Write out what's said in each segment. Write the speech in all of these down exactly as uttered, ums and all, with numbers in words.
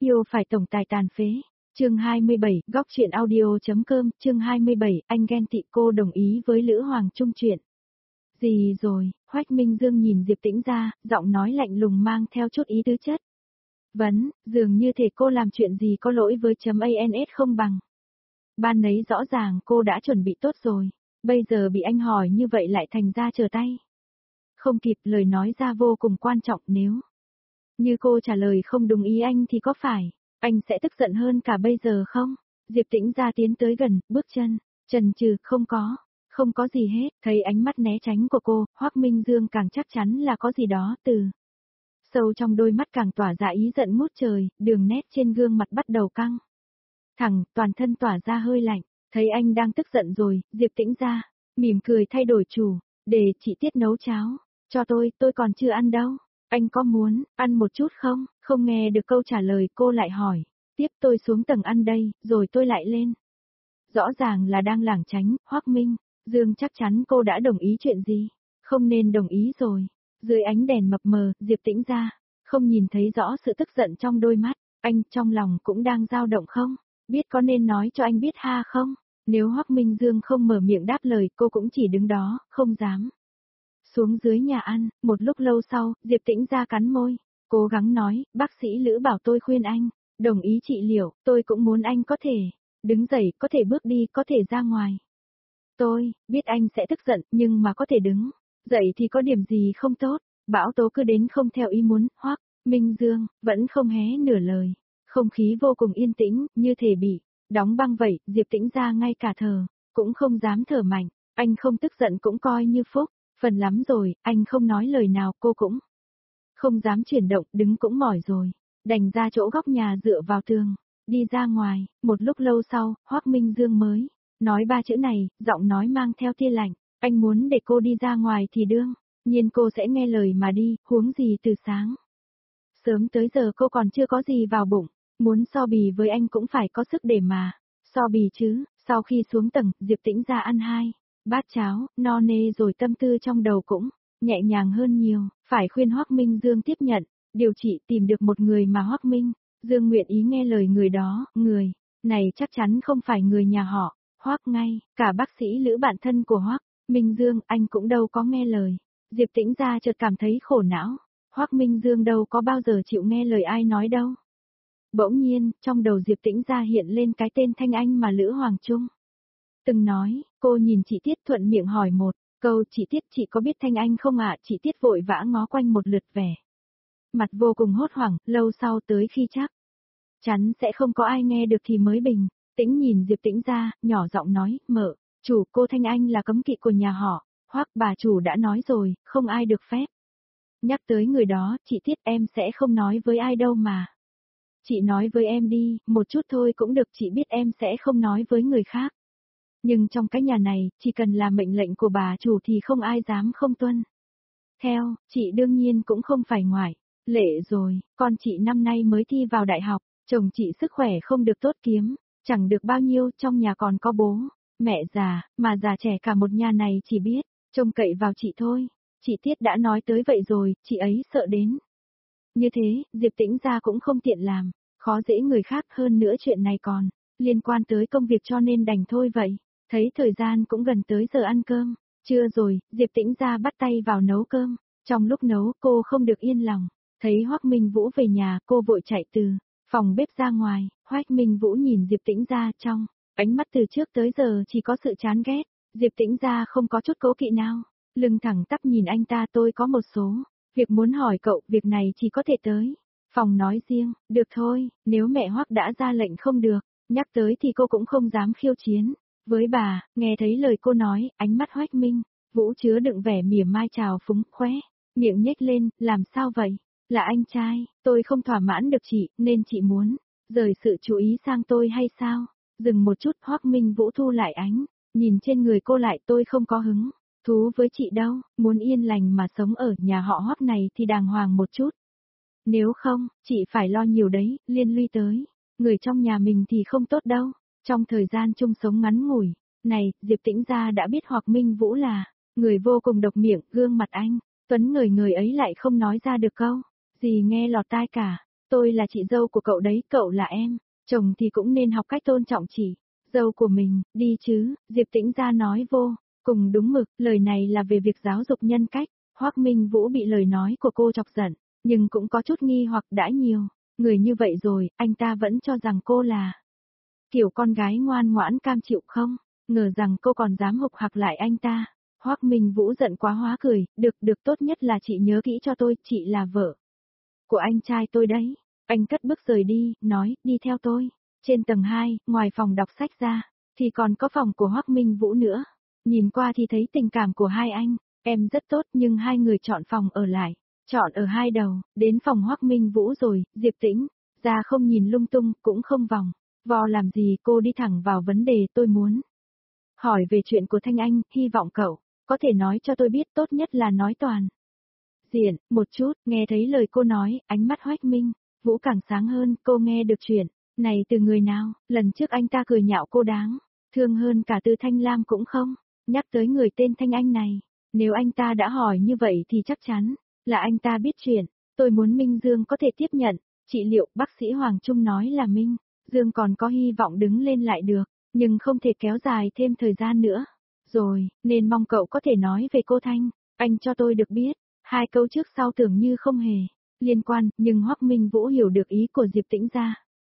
Yêu phải tổng tài tàn phế. Chương hai mươi bảy, góc truyện audio.com, chương hai mươi bảy, anh ghen tị cô đồng ý với Lữ Hoàng Trung chuyện. Gì rồi, Hoách Minh Dương nhìn Diệp Tĩnh ra, giọng nói lạnh lùng mang theo chút ý tứ chất. Vấn, dường như thể cô làm chuyện gì có lỗi với chấm ans không bằng. Ban nấy rõ ràng cô đã chuẩn bị tốt rồi, bây giờ bị anh hỏi như vậy lại thành ra trở tay. Không kịp, lời nói ra vô cùng quan trọng, nếu như cô trả lời không đúng ý anh thì có phải anh sẽ tức giận hơn cả bây giờ không? Diệp Tĩnh ra tiến tới gần, bước chân, chần chừ, không có, không có gì hết, thấy ánh mắt né tránh của cô, Hoắc Minh Dương càng chắc chắn là có gì đó từ sâu trong đôi mắt càng tỏa ra ý giận ngút trời, đường nét trên gương mặt bắt đầu căng thẳng, toàn thân tỏa ra hơi lạnh, thấy anh đang tức giận rồi, Diệp Tĩnh ra, mỉm cười thay đổi chủ, để chị Tiết nấu cháo, cho tôi, tôi còn chưa ăn đâu. Anh có muốn ăn một chút không? Không nghe được câu trả lời cô lại hỏi. Tiếp tôi xuống tầng ăn đây, rồi tôi lại lên. Rõ ràng là đang lảng tránh, Hoắc Minh Dương chắc chắn cô đã đồng ý chuyện gì. Không nên đồng ý rồi. Dưới ánh đèn mập mờ, Diệp Tĩnh ra, không nhìn thấy rõ sự tức giận trong đôi mắt. Anh trong lòng cũng đang dao động không? Biết có nên nói cho anh biết ha không? Nếu Hoắc Minh Dương không mở miệng đáp lời, cô cũng chỉ đứng đó, không dám xuống dưới nhà ăn. Một lúc lâu sau, Diệp Tĩnh ra cắn môi, cố gắng nói, bác sĩ Lữ bảo tôi khuyên anh, đồng ý trị liệu, tôi cũng muốn anh có thể đứng dậy, có thể bước đi, có thể ra ngoài. Tôi biết anh sẽ tức giận, nhưng mà có thể đứng dậy thì có điểm gì không tốt, bão tố cứ đến không theo ý muốn. Hoắc Minh Dương vẫn không hé nửa lời, không khí vô cùng yên tĩnh, như thể bị đóng băng vậy. Diệp Tĩnh ra ngay cả thở cũng không dám thở mạnh, anh không tức giận cũng coi như phúc. Phần lắm rồi, anh không nói lời nào, cô cũng không dám chuyển động, đứng cũng mỏi rồi, đành ra chỗ góc nhà dựa vào tường, đi ra ngoài. Một lúc lâu sau, Hoắc Minh Dương mới nói ba chữ này, giọng nói mang theo tia lạnh, anh muốn để cô đi ra ngoài thì đương nhiên cô sẽ nghe lời mà đi, huống gì từ sáng sớm tới giờ cô còn chưa có gì vào bụng, muốn so bì với anh cũng phải có sức để mà so bì chứ. Sau khi xuống tầng, Diệp Tĩnh ra ăn hai bát cháo, no nê rồi, tâm tư trong đầu cũng nhẹ nhàng hơn nhiều, phải khuyên Hoắc Minh Dương tiếp nhận điều trị, tìm được một người mà Hoắc Minh Dương nguyện ý nghe lời người đó, người này chắc chắn không phải người nhà họ Hoắc, ngay cả bác sĩ Lữ bạn thân của Hoắc Minh Dương, anh cũng đâu có nghe lời. Diệp Tĩnh ra chợt cảm thấy khổ não, Hoắc Minh Dương đâu có bao giờ chịu nghe lời ai nói đâu. Bỗng nhiên, trong đầu Diệp Tĩnh ra hiện lên cái tên Thanh Anh mà Lữ Hoàng Trung từng nói. Cô nhìn chị Tiết thuận miệng hỏi một câu, chị Tiết, chị có biết Thanh Anh không ạ? Chị Tiết vội vã ngó quanh một lượt, vẻ mặt vô cùng hốt hoảng. Lâu sau, tới khi chắc chắn sẽ không có ai nghe được thì mới bình tĩnh nhìn Diệp Tĩnh ra, nhỏ giọng nói, mợ chủ, cô Thanh Anh là cấm kỵ của nhà họ Hoắc, bà chủ đã nói rồi, không ai được phép nhắc tới người đó. Chị Tiết, em sẽ không nói với ai đâu mà. Chị nói với em đi, một chút thôi cũng được, chị biết em sẽ không nói với người khác. Nhưng trong cái nhà này, chỉ cần là mệnh lệnh của bà chủ thì không ai dám không tuân theo, chị đương nhiên cũng không phải ngoại lệ rồi. Con chị năm nay mới thi vào đại học, chồng chị sức khỏe không được tốt, kiếm chẳng được bao nhiêu, trong nhà còn có bố mẹ già, mà già trẻ cả một nhà này chỉ biết trông cậy vào chị thôi. Chị Tiết đã nói tới vậy rồi, chị ấy sợ đến như thế. Diệp Tĩnh ra cũng không tiện làm khó dễ người khác, hơn nữa chuyện này còn liên quan tới công việc cho nên đành thôi vậy. Thấy thời gian cũng gần tới giờ ăn cơm trưa rồi, Diệp Tĩnh ra bắt tay vào nấu cơm. Trong lúc nấu, cô không được yên lòng, thấy Hoắc Minh Vũ về nhà, cô vội chạy từ phòng bếp ra ngoài. Hoắc Minh Vũ nhìn Diệp Tĩnh ra, trong ánh mắt từ trước tới giờ chỉ có sự chán ghét. Diệp Tĩnh ra không có chút cố kỵ nào, lưng thẳng tắp nhìn anh ta. Tôi có một số việc muốn hỏi cậu, việc này chỉ có thể tới phòng nói riêng. Được thôi, nếu mẹ Hoắc đã ra lệnh không được nhắc tới thì cô cũng không dám khiêu chiến với bà. Nghe thấy lời cô nói, ánh mắt Hoắc Minh Vũ chứa đựng vẻ mỉa mai trào phúng, khóe miệng nhếch lên, làm sao vậy? Là anh trai, tôi không thỏa mãn được chị, nên chị muốn rời sự chú ý sang tôi hay sao? Dừng một chút, Hoắc Minh Vũ thu lại ánh nhìn trên người cô lại. Tôi không có hứng thú với chị đâu, muốn yên lành mà sống ở nhà họ Hoắc này thì đàng hoàng một chút. Nếu không, chị phải lo nhiều đấy, liên lụy tới người trong nhà mình thì không tốt đâu. Trong thời gian chung sống ngắn ngủi này, Diệp Tĩnh ra đã biết Hoắc Minh Vũ là người vô cùng độc miệng, gương mặt anh tuấn người người ấy lại không nói ra được câu gì nghe lọt tai cả. Tôi là chị dâu của cậu đấy, cậu là em. Chồng thì cũng nên học cách tôn trọng chị dâu của mình, đi chứ, Diệp Tĩnh Gia nói vô, cùng đúng mực, lời này là về việc giáo dục nhân cách. Hoắc Minh Vũ bị lời nói của cô chọc giận, nhưng cũng có chút nghi hoặc đã nhiều. Người như vậy rồi, anh ta vẫn cho rằng cô là kiểu con gái ngoan ngoãn cam chịu không? Ngờ rằng cô còn dám hục hặc lại anh ta. Hoắc Minh Vũ giận quá hóa cười, được được tốt nhất là chị nhớ kỹ cho tôi, chị là vợ của anh trai tôi đấy. Anh cất bước rời đi, nói, đi theo tôi. Trên tầng hai, ngoài phòng đọc sách ra, thì còn có phòng của Hoắc Minh Vũ nữa. Nhìn qua thì thấy tình cảm của hai anh, em rất tốt nhưng hai người chọn phòng ở lại. Chọn ở hai đầu, đến phòng Hoắc Minh Vũ rồi, Diệp Tĩnh, ra không nhìn lung tung, cũng không vòng. Vò làm gì, cô đi thẳng vào vấn đề. Tôi muốn hỏi về chuyện của Thanh Anh, hy vọng cậu có thể nói cho tôi biết, tốt nhất là nói toàn diện, một chút. Nghe thấy lời cô nói, ánh mắt Hoắc Minh Vũ càng sáng hơn. Cô nghe được chuyện này từ người nào? Lần trước anh ta cười nhạo cô đáng thương hơn cả Từ Thanh Lam cũng không nhắc tới người tên Thanh Anh này. Nếu anh ta đã hỏi như vậy thì chắc chắn là anh ta biết chuyện. Tôi muốn Minh Dương có thể tiếp nhận trị liệu. Bác sĩ Hoàng Trung nói là Minh Dương còn có hy vọng đứng lên lại được, nhưng không thể kéo dài thêm thời gian nữa. Rồi, nên mong cậu có thể nói về cô Thanh Anh cho tôi được biết. Hai câu trước sau tưởng như không hề liên quan, nhưng Hoắc Minh Vũ hiểu được ý của Diệp Tĩnh Gia.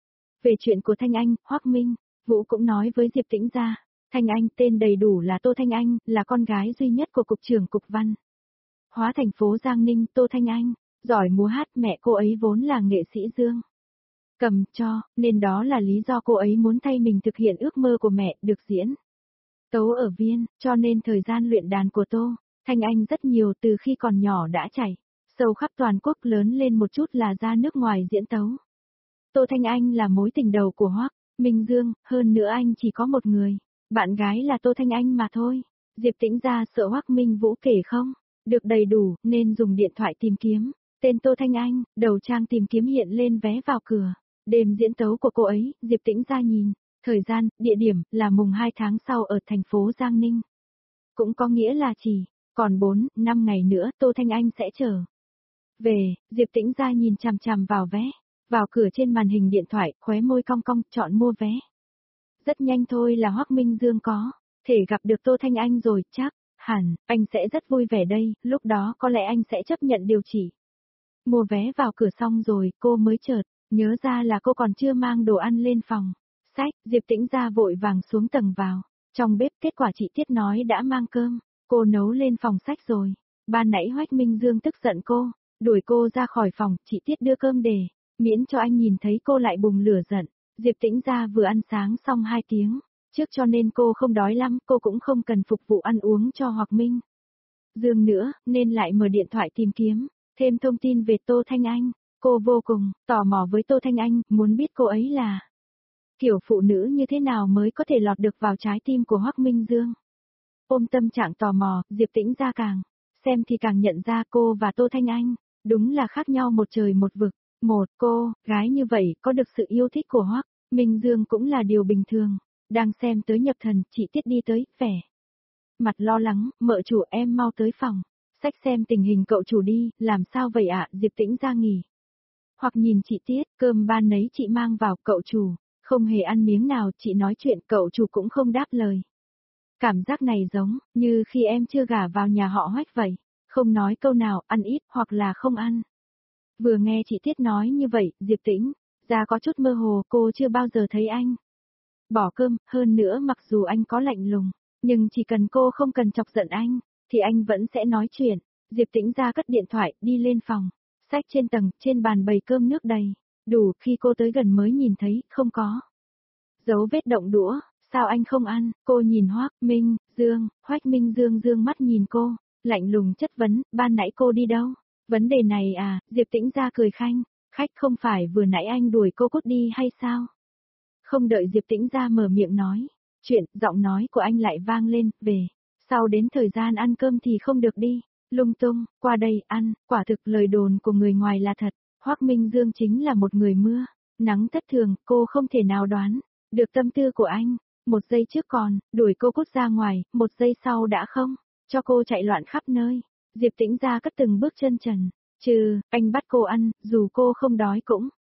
Về chuyện của Thanh Anh, Hoắc Minh Vũ cũng nói với Diệp Tĩnh Gia. Thanh Anh tên đầy đủ là Tô Thanh Anh, là con gái duy nhất của cục trưởng cục văn hóa thành phố Giang Ninh. Tô Thanh Anh giỏi múa hát, mẹ cô ấy vốn là nghệ sĩ Dương cầm cho, nên đó là lý do cô ấy muốn thay mình thực hiện ước mơ của mẹ, được diễn tấu ở Viên, cho nên thời gian luyện đàn của Tô Thanh Anh rất nhiều, từ khi còn nhỏ đã chảy sâu khắp toàn quốc, lớn lên một chút là ra nước ngoài diễn tấu. Tô Thanh Anh là mối tình đầu của Hoắc Minh Dương, hơn nữa anh chỉ có một người, bạn gái là Tô Thanh Anh mà thôi. Diệp Tĩnh Gia sợ Hoắc Minh Vũ kể không được đầy đủ, nên dùng điện thoại tìm kiếm tên Tô Thanh Anh, đầu trang tìm kiếm hiện lên vé vào cửa. Đêm diễn tấu của cô ấy, Diệp Tĩnh Gia nhìn, thời gian, địa điểm là mùng hai tháng sau ở thành phố Giang Ninh. Cũng có nghĩa là chỉ còn bốn, năm ngày nữa Tô Thanh Anh sẽ trở về. Diệp Tĩnh Gia nhìn chằm chằm vào vé, vào cửa trên màn hình điện thoại, khóe môi cong cong, chọn mua vé. Rất nhanh thôi là Hoắc Minh Dương có thể gặp được Tô Thanh Anh rồi, chắc hẳn anh sẽ rất vui vẻ đây, lúc đó có lẽ anh sẽ chấp nhận điều chỉ. Mua vé vào cửa xong rồi, cô mới chợt nhớ ra là cô còn chưa mang đồ ăn lên phòng sách. Diệp Tĩnh Gia vội vàng xuống tầng vào trong bếp, kết quả chị Tiết nói đã mang cơm, cô nấu lên phòng sách rồi. Ban nãy Hoắc Minh Dương tức giận cô, đuổi cô ra khỏi phòng. Chị Tiết đưa cơm để miễn cho anh nhìn thấy cô lại bùng lửa giận. Diệp Tĩnh Gia vừa ăn sáng xong hai tiếng trước cho nên cô không đói lắm, cô cũng không cần phục vụ ăn uống cho Hoắc Minh Dương nữa, nên lại mở điện thoại tìm kiếm thêm thông tin về Tô Thanh Anh. Cô vô cùng tò mò với Tô Thanh Anh, muốn biết cô ấy là kiểu phụ nữ như thế nào mới có thể lọt được vào trái tim của Hoắc Minh Dương. Ôm tâm trạng tò mò, Diệp Tĩnh Gia càng xem thì càng nhận ra cô và Tô Thanh Anh đúng là khác nhau một trời một vực. Một cô gái như vậy có được sự yêu thích của Hoắc Minh Dương cũng là điều bình thường. Đang xem tới nhập thần, chị Tiết đi tới, vẻ mặt lo lắng, mợ chủ em mau tới phòng sách xem tình hình cậu chủ đi. Làm sao vậy ạ? Diệp Tĩnh Gia nghỉ hoặc nhìn chị Tiết, cơm ban nấy chị mang vào, cậu chủ không hề ăn miếng nào. Chị nói chuyện, cậu chủ cũng không đáp lời. Cảm giác này giống như khi em chưa gả vào nhà họ Hoắc vậy, không nói câu nào, ăn ít hoặc là không ăn. Vừa nghe chị Tiết nói như vậy, Diệp Tĩnh Gia có chút mơ hồ, cô chưa bao giờ thấy anh bỏ cơm, hơn nữa mặc dù anh có lạnh lùng, nhưng chỉ cần cô không cần chọc giận anh, thì anh vẫn sẽ nói chuyện. Diệp Tĩnh Gia cất điện thoại, đi lên phòng sách. Trên tầng, trên bàn bày cơm nước đầy đủ, khi cô tới gần mới nhìn thấy, không có dấu vết động đũa. Sao anh không ăn? Cô nhìn Hoắc Minh Dương, Hoắc Minh Dương dương mắt nhìn cô, lạnh lùng chất vấn, ban nãy cô đi đâu? Vấn đề này à? Diệp Tĩnh Gia cười khanh khách, không phải vừa nãy anh đuổi cô cút đi hay sao? Không đợi Diệp Tĩnh Gia mở miệng nói chuyện, giọng nói của anh lại vang lên, về sau đến thời gian ăn cơm thì không được đi lung tung, qua đây ăn. Quả thực lời đồn của người ngoài là thật. Hoắc Minh Dương chính là một người mưa nắng thất thường, cô không thể nào đoán được tâm tư của anh. Một giây trước còn đuổi cô cút ra ngoài, một giây sau đã không cho cô chạy loạn khắp nơi. Diệp Tĩnh Gia cất từng bước chân trần, trừ anh bắt cô ăn, dù cô không đói cũng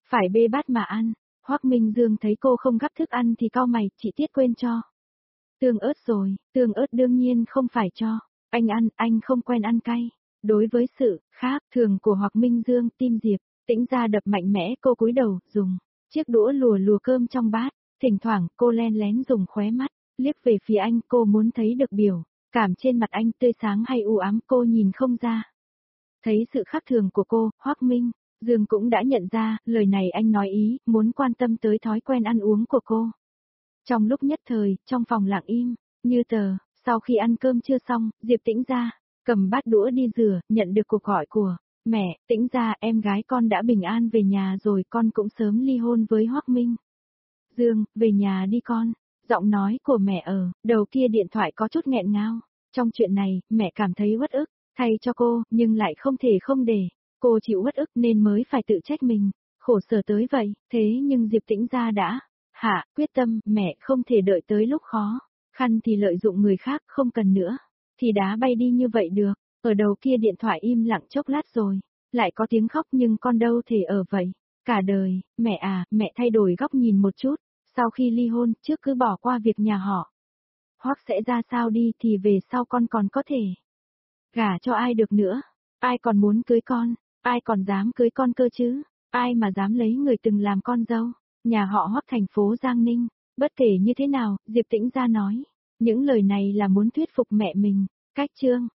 phải bê bát mà ăn. Hoắc Minh Dương thấy cô không gắp thức ăn thì cau mày, chị Tiết quên cho. Tương ớt rồi, tương ớt đương nhiên không phải cho. Anh ăn, anh không quen ăn cay. Đối với sự khác thường của Hoắc Minh Dương, tim Diệp Tĩnh ra đập mạnh mẽ, cô cúi đầu, dùng chiếc đũa lùa lùa cơm trong bát. Thỉnh thoảng cô len lén dùng khóe mắt, liếc về phía anh, cô muốn thấy được biểu cảm trên mặt anh tươi sáng hay u ám, cô nhìn không ra. Thấy sự khác thường của cô, Hoắc Minh Dương cũng đã nhận ra, lời này anh nói ý, muốn quan tâm tới thói quen ăn uống của cô. Trong lúc nhất thời, trong phòng lặng im, như tờ, sau khi ăn cơm chưa xong, Diệp Tĩnh ra, cầm bát đũa đi rửa, nhận được cuộc gọi của mẹ. Tĩnh ra, em gái con đã bình an về nhà rồi, con cũng sớm ly hôn với Hoắc Minh Dương, về nhà đi con. Giọng nói của mẹ ở đầu kia điện thoại có chút nghẹn ngào. Trong chuyện này, mẹ cảm thấy uất ức, thay cho cô, nhưng lại không thể không để cô chịu uất ức nên mới phải tự trách mình, khổ sở tới vậy. Thế nhưng Diệp Tĩnh ra đã hạ quyết tâm, mẹ không thể đợi tới lúc khó khăn thì lợi dụng người khác, không cần nữa thì đá bay đi như vậy được. Ở đầu kia điện thoại im lặng chốc lát rồi, lại có tiếng khóc, nhưng con đâu thể ở vậy cả đời. Mẹ à, mẹ thay đổi góc nhìn một chút, sau khi ly hôn, trước cứ bỏ qua việc nhà họ Hoắc sẽ ra sao đi thì về sau con còn có thể gả cho ai được nữa. Ai còn muốn cưới con, ai còn dám cưới con cơ chứ, ai mà dám lấy người từng làm con dâu nhà họ Hoắc thành phố Giang Ninh. Bất kể như thế nào, Diệp Tĩnh ra nói những lời này là muốn thuyết phục mẹ mình. Cách chương